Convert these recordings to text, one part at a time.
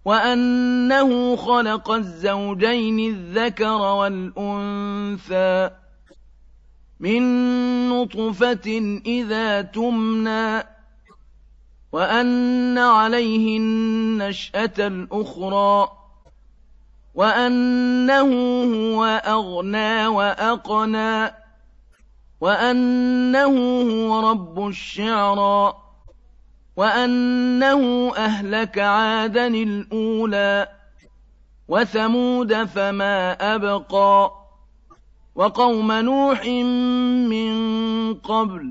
وأنه خلق الزوجين الذكر والأنثى من نطفة إذا تمنى وأن عليه النشأة الأخرى وأنه هو أغنى وأقنى وأنه هو رب الشعرى وأنه أهلك عادا الأولى وثمود فما أبقى وقوم نوح من قبل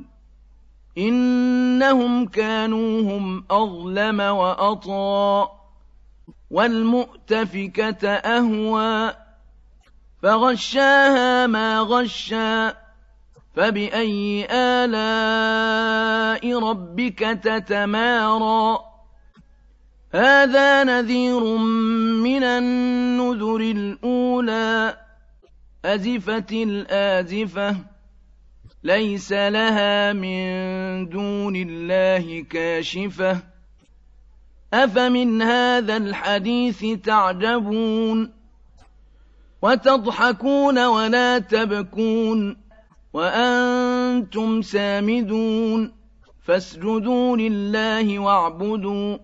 إنهم كانوا هم أظلم وأطغى والمؤتفكة أهوى فغشاها ما غشى فبأي آلاء ربك تتمارى هذا نذير من النذر الأولى أزفت الآزفة ليس لها من دون الله كاشفة أفمن هذا الحديث تعجبون وتضحكون ولا تبكون وأنتم سامدون فاسجدوا لله واعبدوا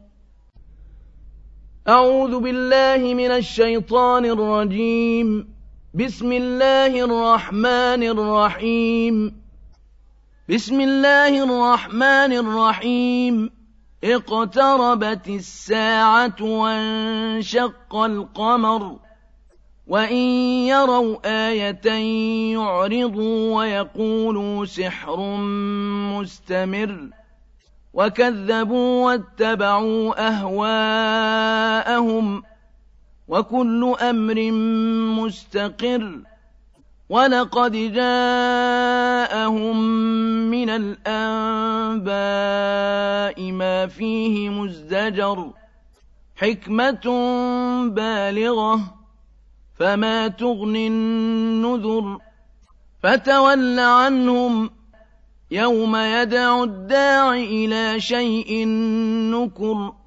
أعوذ بالله من الشيطان الرجيم بسم الله الرحمن الرحيم بسم الله الرحمن الرحيم اقتربت الساعة وانشق القمر وإن يروا آية يعرضوا ويقولوا سحر مستمر وكذبوا واتبعوا أهواءهم وكل أمر مستقر ولقد جاءهم من الأنباء ما فيه مزدجر حكمة بالغة فما تغني النذر فتول عنهم يوم يدعو الداع إلى شيء نكر